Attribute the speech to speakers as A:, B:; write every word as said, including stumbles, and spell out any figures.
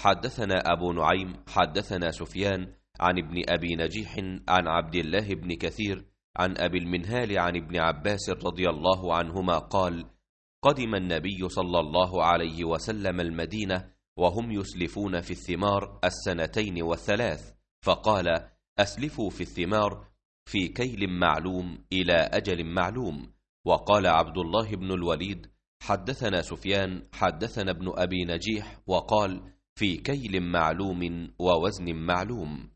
A: حدثنا أبو نعيم حدثنا سفيان عن ابن أبي نجيح عن عبد الله بن كثير عن أبي المنهال عن ابن عباس رضي الله عنهما قال: قدم النبي صلى الله عليه وسلم المدينة وهم يسلفون في الثمار السنتين والثلاث، فقال: أسلفوا في الثمار في كيل معلوم إلى أجل معلوم. وقال عبد الله بن الوليد: حدثنا سفيان حدثنا ابن أبي نجيح وقال: في كيل معلوم ووزن معلوم.